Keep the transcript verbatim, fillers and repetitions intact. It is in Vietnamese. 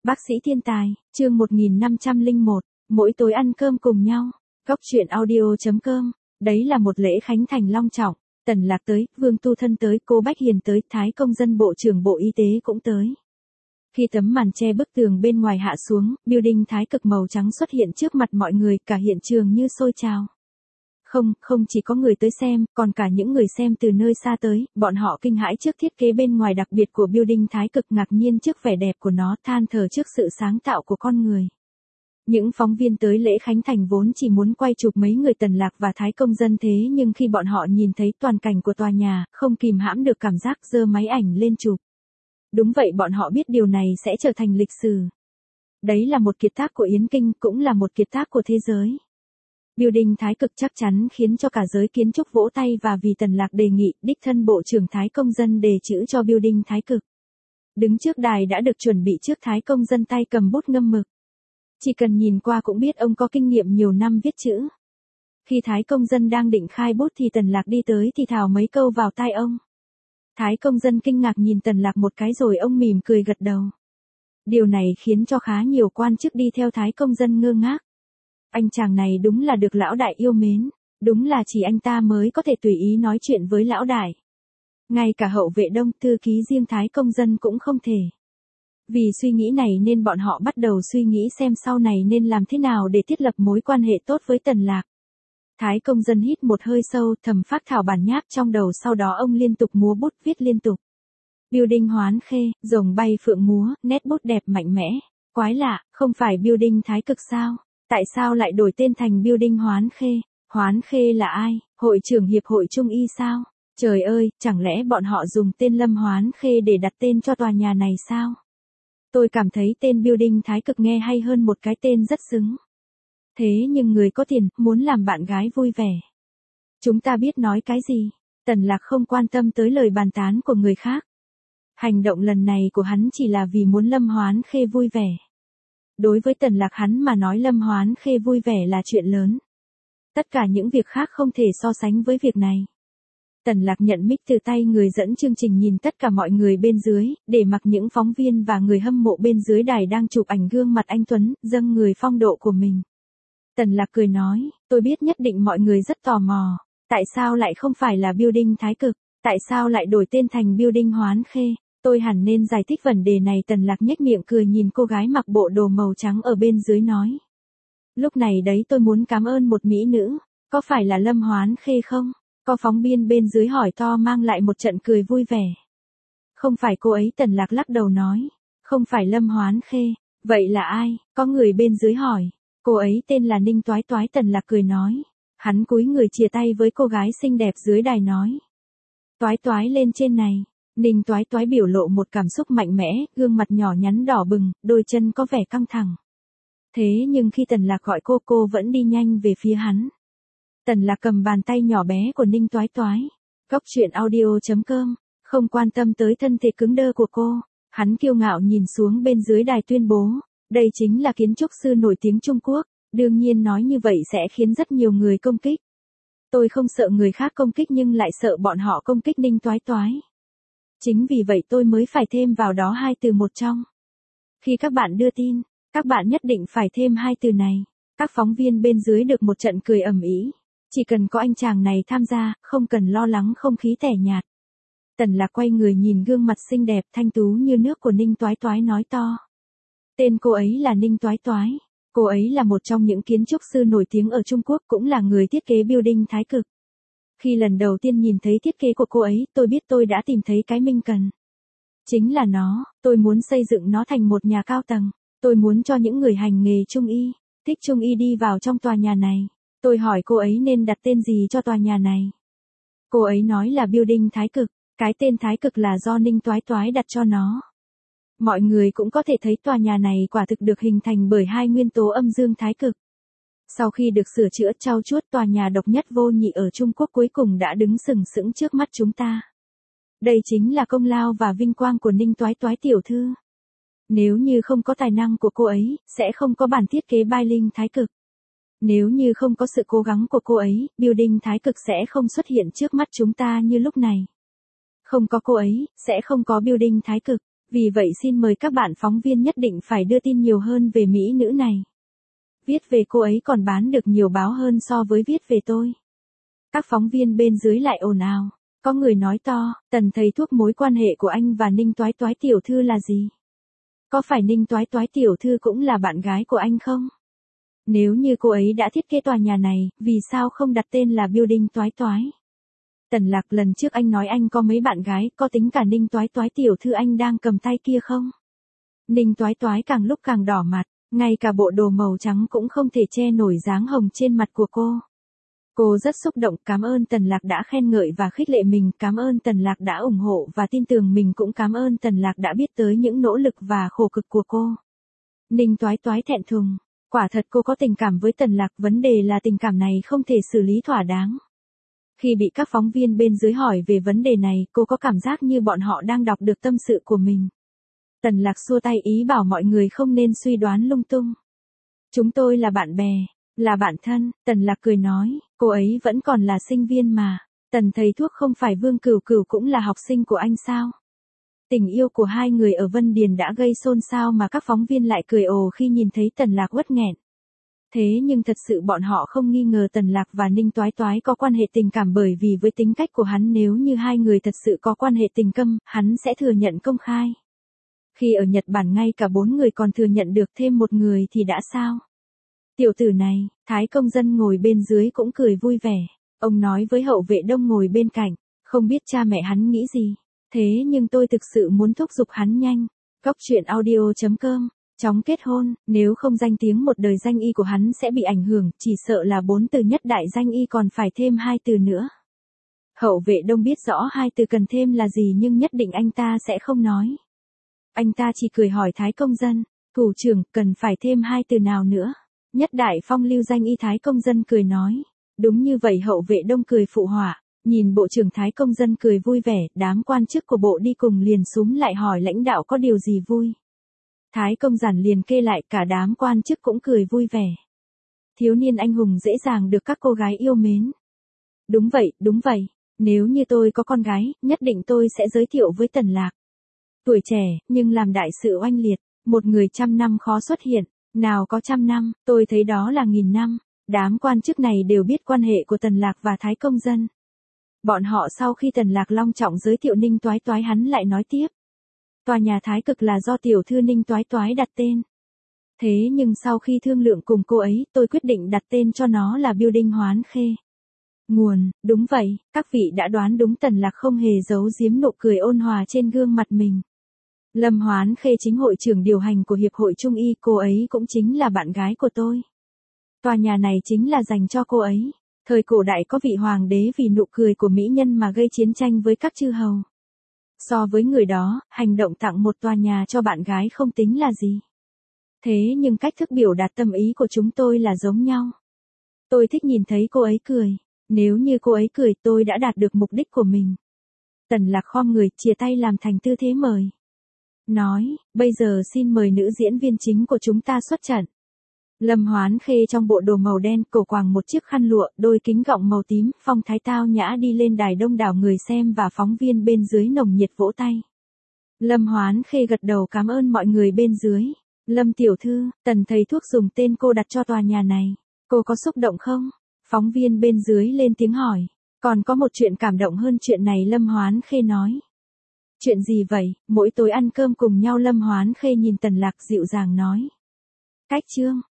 Bác sĩ thiên tài, chương một nghìn năm trăm lẻ một, mỗi tối ăn cơm cùng nhau. Góc truyện audio chấm com. Đấy là một lễ khánh thành long trọng, Tần Lạc tới, Vương Tu Thân tới, cô Bách Hiền tới, Thái Công Dân Bộ trưởng Bộ Y tế cũng tới. Khi tấm màn che bức tường bên ngoài hạ xuống, building thái cực màu trắng xuất hiện trước mặt mọi người, cả hiện trường như sôi trào. Không, không chỉ có người tới xem, còn cả những người xem từ nơi xa tới, bọn họ kinh hãi trước thiết kế bên ngoài đặc biệt của building thái cực, ngạc nhiên trước vẻ đẹp của nó, than thở trước sự sáng tạo của con người. Những phóng viên tới lễ khánh thành vốn chỉ muốn quay chụp mấy người Tần Lạc và Thái Công Dân, thế nhưng khi bọn họ nhìn thấy toàn cảnh của tòa nhà, không kìm hãm được cảm giác giơ máy ảnh lên chụp. Đúng vậy, bọn họ biết điều này sẽ trở thành lịch sử. Đấy là một kiệt tác của Yến Kinh, cũng là một kiệt tác của thế giới. Building thái cực chắc chắn khiến cho cả giới kiến trúc vỗ tay, và vì Tần Lạc đề nghị, đích thân Bộ trưởng Thái Công Dân đề chữ cho building thái cực. Đứng trước đài đã được chuẩn bị trước, Thái Công Dân tay cầm bút ngâm mực. Chỉ cần nhìn qua cũng biết ông có kinh nghiệm nhiều năm viết chữ. Khi Thái Công Dân đang định khai bút thì Tần Lạc đi tới thì thào mấy câu vào tai ông. Thái Công Dân kinh ngạc nhìn Tần Lạc một cái rồi ông mỉm cười gật đầu. Điều này khiến cho khá nhiều quan chức đi theo Thái Công Dân ngơ ngác. Anh chàng này đúng là được lão đại yêu mến, đúng là chỉ anh ta mới có thể tùy ý nói chuyện với lão đại. Ngay cả hậu vệ Đông, thư ký riêng Thái Công Dân cũng không thể. Vì suy nghĩ này nên bọn họ bắt đầu suy nghĩ xem sau này nên làm thế nào để thiết lập mối quan hệ tốt với Tần Lạc. Thái Công Dân hít một hơi sâu, thầm phác thảo bản nháp trong đầu, sau đó ông liên tục múa bút viết liên tục. Building Hoán Khê, rồng bay phượng múa, nét bút đẹp mạnh mẽ. Quái lạ, không phải building thái cực sao? Tại sao lại đổi tên thành building Hoán Khê? Hoán Khê là ai? Hội trưởng Hiệp hội Trung y sao? Trời ơi, chẳng lẽ bọn họ dùng tên Lâm Hoán Khê để đặt tên cho tòa nhà này sao? Tôi cảm thấy tên building thái cực nghe hay hơn một cái tên rất xứng. Thế nhưng người có tiền, muốn làm bạn gái vui vẻ. Chúng ta biết nói cái gì? Tần Lạc không quan tâm tới lời bàn tán của người khác. Hành động lần này của hắn chỉ là vì muốn Lâm Hoán Khê vui vẻ. Đối với Tần Lạc hắn mà nói Lâm Hoán Khê vui vẻ là chuyện lớn. Tất cả những việc khác không thể so sánh với việc này. Tần Lạc nhận mic từ tay người dẫn chương trình, nhìn tất cả mọi người bên dưới, để mặc những phóng viên và người hâm mộ bên dưới đài đang chụp ảnh gương mặt anh Tuấn, dâng người phong độ của mình. Tần Lạc cười nói, tôi biết nhất định mọi người rất tò mò. Tại sao lại không phải là building thái cực? Tại sao lại đổi tên thành building Hoán Khê? Tôi hẳn nên giải thích vấn đề này. Tần Lạc nhếch miệng cười nhìn cô gái mặc bộ đồ màu trắng ở bên dưới nói. Lúc này đấy tôi muốn cảm ơn một mỹ nữ. Có phải là Lâm Hoán Khê không? Có phóng viên bên dưới hỏi to, mang lại một trận cười vui vẻ. Không phải cô ấy. Tần Lạc lắc đầu nói. Không phải Lâm Hoán Khê. Vậy là ai? Có người bên dưới hỏi. Cô ấy tên là Ninh Toái Toái. Tần Lạc cười nói. Hắn cúi người chia tay với cô gái xinh đẹp dưới đài nói. Toái Toái lên trên này. Ninh Toái Toái biểu lộ một cảm xúc mạnh mẽ, gương mặt nhỏ nhắn đỏ bừng, đôi chân có vẻ căng thẳng. Thế nhưng khi Tần Lạc gọi cô, cô vẫn đi nhanh về phía hắn. Tần Lạc cầm bàn tay nhỏ bé của Ninh Toái Toái. Góc truyện audio chấm com, không quan tâm tới thân thể cứng đơ của cô. Hắn kiêu ngạo nhìn xuống bên dưới đài tuyên bố. Đây chính là kiến trúc sư nổi tiếng Trung Quốc. Đương nhiên nói như vậy sẽ khiến rất nhiều người công kích. Tôi không sợ người khác công kích nhưng lại sợ bọn họ công kích Ninh Toái Toái. Chính vì vậy tôi mới phải thêm vào đó hai từ một trong. Khi các bạn đưa tin, các bạn nhất định phải thêm hai từ này. Các phóng viên bên dưới được một trận cười ầm ĩ. Chỉ cần có anh chàng này tham gia, không cần lo lắng không khí tẻ nhạt. Tần Lạc quay người nhìn gương mặt xinh đẹp thanh tú như nước của Ninh Toái Toái nói to. Tên cô ấy là Ninh Toái Toái. Cô ấy là một trong những kiến trúc sư nổi tiếng ở Trung Quốc, cũng là người thiết kế building thái cực. Khi lần đầu tiên nhìn thấy thiết kế của cô ấy, tôi biết tôi đã tìm thấy cái mình cần. Chính là nó, tôi muốn xây dựng nó thành một nhà cao tầng. Tôi muốn cho những người hành nghề Trung y, thích Trung y đi vào trong tòa nhà này. Tôi hỏi cô ấy nên đặt tên gì cho tòa nhà này. Cô ấy nói là building thái cực, cái tên thái cực là do Ninh Toái Toái đặt cho nó. Mọi người cũng có thể thấy tòa nhà này quả thực được hình thành bởi hai nguyên tố âm dương thái cực. Sau khi được sửa chữa trau chuốt, tòa nhà độc nhất vô nhị ở Trung Quốc cuối cùng đã đứng sừng sững trước mắt chúng ta. Đây chính là công lao và vinh quang của Ninh Toái Toái tiểu thư. Nếu như không có tài năng của cô ấy, sẽ không có bản thiết kế building thái cực. Nếu như không có sự cố gắng của cô ấy, building thái cực sẽ không xuất hiện trước mắt chúng ta như lúc này. Không có cô ấy, sẽ không có building thái cực. Vì vậy xin mời các bạn phóng viên nhất định phải đưa tin nhiều hơn về mỹ nữ này. Viết về cô ấy còn bán được nhiều báo hơn so với viết về tôi. Các phóng viên bên dưới lại ồn ào. Có người nói to, Tần thầy thuốc mối quan hệ của anh và Ninh Toái Toái tiểu thư là gì? Có phải Ninh Toái Toái tiểu thư cũng là bạn gái của anh không? Nếu như cô ấy đã thiết kế tòa nhà này, vì sao không đặt tên là Building Toái Toái? Tần Lạc, lần trước anh nói anh có mấy bạn gái, có tính cả Ninh Toái Toái tiểu thư anh đang cầm tay kia không? Ninh Toái Toái càng lúc càng đỏ mặt, ngay cả bộ đồ màu trắng cũng không thể che nổi dáng hồng trên mặt của cô. Cô rất xúc động, cảm ơn Tần Lạc đã khen ngợi và khích lệ mình, cảm ơn Tần Lạc đã ủng hộ và tin tưởng mình, cũng cảm ơn Tần Lạc đã biết tới những nỗ lực và khổ cực của cô. Ninh Toái Toái thẹn thùng, quả thật cô có tình cảm với Tần Lạc, vấn đề là tình cảm này không thể xử lý thỏa đáng. Khi bị các phóng viên bên dưới hỏi về vấn đề này, cô có cảm giác như bọn họ đang đọc được tâm sự của mình. Tần Lạc xua tay ý bảo mọi người không nên suy đoán lung tung. Chúng tôi là bạn bè, là bạn thân, Tần Lạc cười nói, cô ấy vẫn còn là sinh viên mà. Tần thầy thuốc không phải Vương Cửu Cửu cũng là học sinh của anh sao? Tình yêu của hai người ở Vân Điền đã gây xôn xao mà các phóng viên lại cười ồ khi nhìn thấy Tần Lạc uất nghẹn. Thế nhưng thật sự bọn họ không nghi ngờ Tần Lạc và Ninh Toái Toái có quan hệ tình cảm, bởi vì với tính cách của hắn, nếu như hai người thật sự có quan hệ tình câm, hắn sẽ thừa nhận công khai. Khi ở Nhật Bản ngay cả bốn người còn thừa nhận được, thêm một người thì đã sao? Tiểu tử này, Thái Công Dân ngồi bên dưới cũng cười vui vẻ. Ông nói với Hậu Vệ Đông ngồi bên cạnh, không biết cha mẹ hắn nghĩ gì. Thế nhưng tôi thực sự muốn thúc giục hắn nhanh. Góc truyện audio chấm com, chóng kết hôn, nếu không danh tiếng một đời danh y của hắn sẽ bị ảnh hưởng, chỉ sợ là bốn từ nhất đại danh y còn phải thêm hai từ nữa. Hậu Vệ Đông biết rõ hai từ cần thêm là gì nhưng nhất định anh ta sẽ không nói. Anh ta chỉ cười hỏi Thái Công Dân, thủ trưởng cần phải thêm hai từ nào nữa? Nhất đại phong lưu danh y Thái Công Dân cười nói. Đúng như vậy, Hậu Vệ Đông cười phụ họa. Nhìn bộ trưởng Thái Công Dân cười vui vẻ, đám quan chức của bộ đi cùng liền súm lại hỏi lãnh đạo có điều gì vui. Thái Công Giản liền kê lại, cả đám quan chức cũng cười vui vẻ. Thiếu niên anh hùng dễ dàng được các cô gái yêu mến. Đúng vậy, đúng vậy. Nếu như tôi có con gái, nhất định tôi sẽ giới thiệu với Tần Lạc. Tuổi trẻ, nhưng làm đại sự oanh liệt. Một người trăm năm khó xuất hiện. Nào có trăm năm, tôi thấy đó là nghìn năm. Đám quan chức này đều biết quan hệ của Tần Lạc và Thái Công Dân. Bọn họ sau khi Tần Lạc long trọng giới thiệu Ninh Toái Toái, hắn lại nói tiếp. Tòa nhà Thái Cực là do tiểu thư Ninh Toái Toái đặt tên. Thế nhưng sau khi thương lượng cùng cô ấy, tôi quyết định đặt tên cho nó là Building Hoán Khê. Nguồn, đúng vậy, các vị đã đoán đúng, Tần Lạc không hề giấu giếm nụ cười ôn hòa trên gương mặt mình. Lâm Hoán Khê chính hội trưởng điều hành của Hiệp hội Trung y, cô ấy cũng chính là bạn gái của tôi. Tòa nhà này chính là dành cho cô ấy. Thời cổ đại có vị hoàng đế vì nụ cười của mỹ nhân mà gây chiến tranh với các chư hầu. So với người đó, hành động tặng một tòa nhà cho bạn gái không tính là gì. Thế nhưng cách thức biểu đạt tâm ý của chúng tôi là giống nhau. Tôi thích nhìn thấy cô ấy cười. Nếu như cô ấy cười, tôi đã đạt được mục đích của mình. Tần Lạc khom người, chìa tay làm thành tư thế mời. Nói, bây giờ xin mời nữ diễn viên chính của chúng ta xuất trận. Lâm Hoán Khê trong bộ đồ màu đen, cổ quàng một chiếc khăn lụa, đôi kính gọng màu tím, phong thái tao nhã đi lên đài, đông đảo người xem và phóng viên bên dưới nồng nhiệt vỗ tay. Lâm Hoán Khê gật đầu cảm ơn mọi người bên dưới. Lâm tiểu thư, Tần thầy thuốc dùng tên cô đặt cho tòa nhà này. Cô có xúc động không? Phóng viên bên dưới lên tiếng hỏi. Còn có một chuyện cảm động hơn chuyện này, Lâm Hoán Khê nói. Chuyện gì vậy? Mỗi tối ăn cơm cùng nhau, Lâm Hoán Khê nhìn Tần Lạc dịu dàng nói. Cách chương.